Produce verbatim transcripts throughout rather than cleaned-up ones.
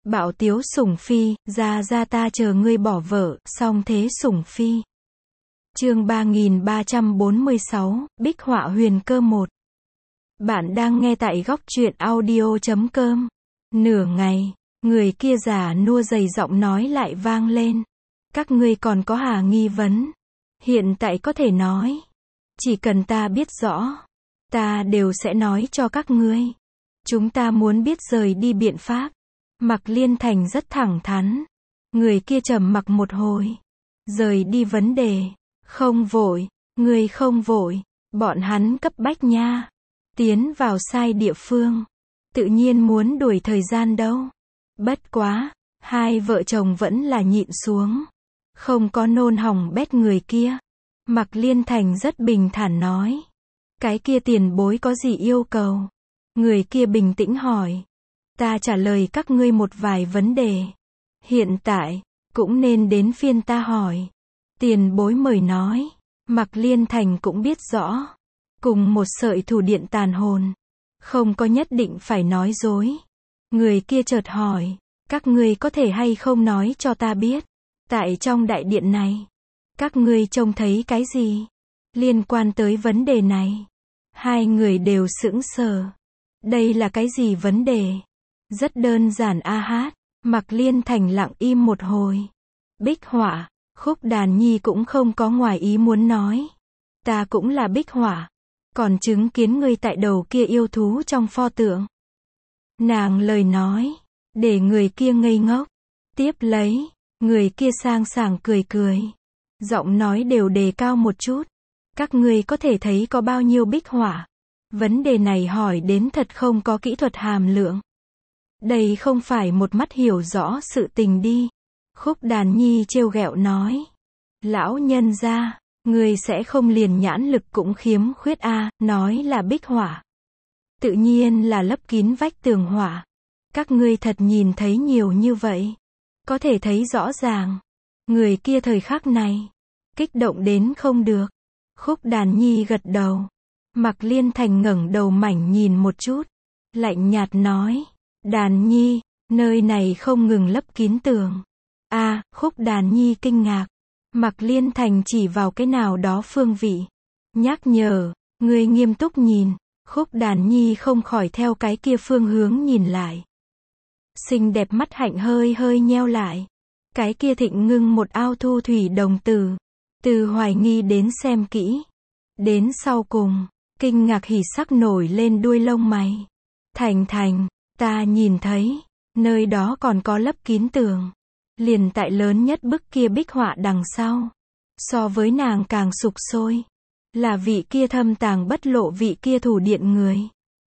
Bảo Tiếu Sủng Phi, ra ra ta chờ ngươi bỏ vợ, song thế Sủng Phi. Chương ba nghìn ba trăm bốn mươi sáu, Bích họa huyền cơ một. Bạn đang nghe tại góc truyện audio chấm com. Nửa ngày, người kia già nua dày giọng nói lại vang lên. Các ngươi còn có hà nghi vấn? Hiện tại có thể nói. Chỉ cần ta biết rõ, ta đều sẽ nói cho các ngươi. Chúng ta muốn biết rời đi biện pháp. Mạc Liên Thành rất thẳng thắn. Người kia trầm mặc một hồi. Rời đi vấn đề. Không vội, người không vội. Bọn hắn cấp bách nha. Tiến vào sai địa phương. Tự nhiên muốn đuổi thời gian đâu. Bất quá, hai vợ chồng vẫn là nhịn xuống. Không có nôn hỏng bét người kia. Mạc Liên Thành rất bình thản nói. Cái kia tiền bối có gì yêu cầu? Người kia bình tĩnh hỏi. Ta trả lời các ngươi một vài vấn đề. Hiện tại, cũng nên đến phiên ta hỏi. Tiền bối mời nói. Mạc Liên Thành cũng biết rõ. Cùng một sợi thủ điện tàn hồn. Không có nhất định phải nói dối. Người kia chợt hỏi. Các ngươi có thể hay không nói cho ta biết. Tại trong đại điện này. Các ngươi trông thấy cái gì? Liên quan tới vấn đề này. Hai người đều sững sờ. Đây là cái gì vấn đề? Rất đơn giản a hát. Mạc Liên Thành lặng im một hồi. Bích họa. Khúc Đàn Nhi cũng không có ngoài ý muốn nói. Ta cũng là bích họa. Còn chứng kiến ngươi tại đầu kia yêu thú trong pho tượng. Nàng lời nói. Để người kia ngây ngốc. Tiếp lấy. Người kia sang sảng cười cười. Giọng nói đều đề cao một chút. Các ngươi có thể thấy có bao nhiêu bích họa. Vấn đề này hỏi đến thật không có kỹ thuật hàm lượng. Đây không phải một mắt hiểu rõ sự tình đi. Khúc Đàn Nhi trêu ghẹo nói. Lão nhân gia, ngươi sẽ không liền nhãn lực cũng khiếm khuyết a, nói là bích họa. Tự nhiên là lấp kín vách tường họa. Các ngươi thật nhìn thấy nhiều như vậy. Có thể thấy rõ ràng. Người kia thời khắc này. Kích động đến không được. Khúc Đàn Nhi gật đầu. Mạc Liên Thành ngẩng đầu mảnh nhìn một chút. Lạnh nhạt nói. Đàn Nhi, nơi này không ngừng lấp kín tường. A, Khúc Đàn Nhi kinh ngạc. Mạc Liên Thành chỉ vào cái nào đó phương vị. Nhắc nhở, ngươi nghiêm túc nhìn. Khúc Đàn Nhi không khỏi theo cái kia phương hướng nhìn lại. Xinh đẹp mắt hạnh hơi hơi nheo lại. Cái kia thịnh ngưng một ao thu thủy đồng tử. Từ hoài nghi đến xem kỹ. Đến sau cùng, kinh ngạc hỉ sắc nổi lên đuôi lông mày. Thành Thành, ta nhìn thấy, nơi đó còn có lấp kín tường. Liền tại lớn nhất bức kia bích họa đằng sau. So với nàng càng sục sôi. Là vị kia thâm tàng bất lộ vị kia thủ điện người.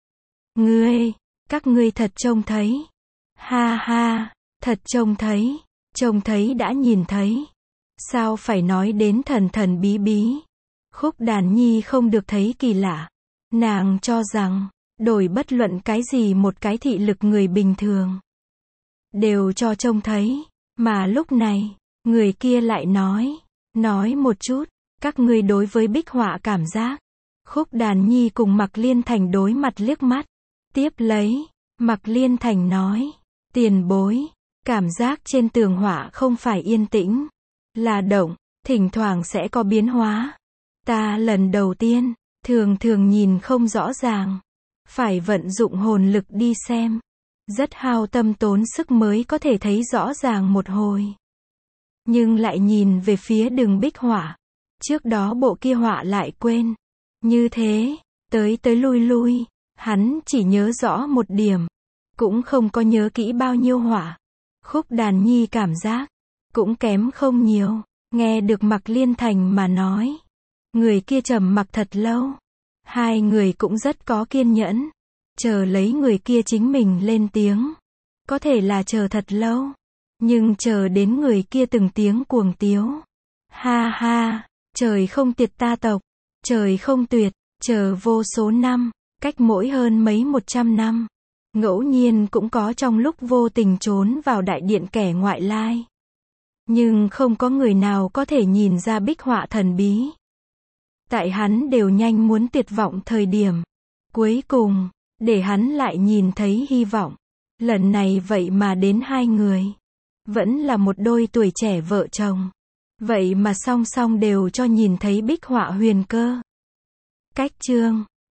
Ngươi, các ngươi thật trông thấy. Ha ha, thật trông thấy. Trông thấy đã nhìn thấy. Sao phải nói đến thần thần bí bí. Khúc Đàn Nhi không được thấy kỳ lạ. Nàng cho rằng, đổi bất luận cái gì một cái thị lực người bình thường. Đều cho trông thấy. Mà lúc này, người kia lại nói. Nói một chút, các ngươi đối với bích họa cảm giác. Khúc Đàn Nhi cùng Mạc Liên Thành đối mặt liếc mắt. Tiếp lấy, Mạc Liên Thành nói. Tiền bối, cảm giác trên tường họa không phải yên tĩnh. Là động, thỉnh thoảng sẽ có biến hóa. Ta lần đầu tiên, thường thường nhìn không rõ ràng. Phải vận dụng hồn lực đi xem. Rất hao tâm tốn sức mới có thể thấy rõ ràng một hồi. Nhưng lại nhìn về phía đường bích họa. Trước đó bộ kia họa lại quên. Như thế, tới tới lui lui, hắn chỉ nhớ rõ một điểm. Cũng không có nhớ kỹ bao nhiêu họa. Khúc Đàn Nhi cảm giác, cũng kém không nhiều. Nghe được Mạc Liên Thành mà nói. Người kia trầm mặc thật lâu. Hai người cũng rất có kiên nhẫn. Chờ lấy người kia chính mình lên tiếng. Có thể là chờ thật lâu. Nhưng chờ đến người kia từng tiếng cuồng tiếu. Ha ha, trời không tiệt ta tộc. Trời không tuyệt, chờ vô số năm. Cách mỗi hơn mấy một trăm năm. Ngẫu nhiên cũng có trong lúc vô tình trốn vào đại điện kẻ ngoại lai. Nhưng không có người nào có thể nhìn ra bích họa thần bí. Tại hắn đều nhanh muốn tuyệt vọng thời điểm. Cuối cùng, để hắn lại nhìn thấy hy vọng. Lần này vậy mà đến hai người. Vẫn là một đôi tuổi trẻ vợ chồng. Vậy mà song song đều cho nhìn thấy bích họa huyền cơ. Cách chương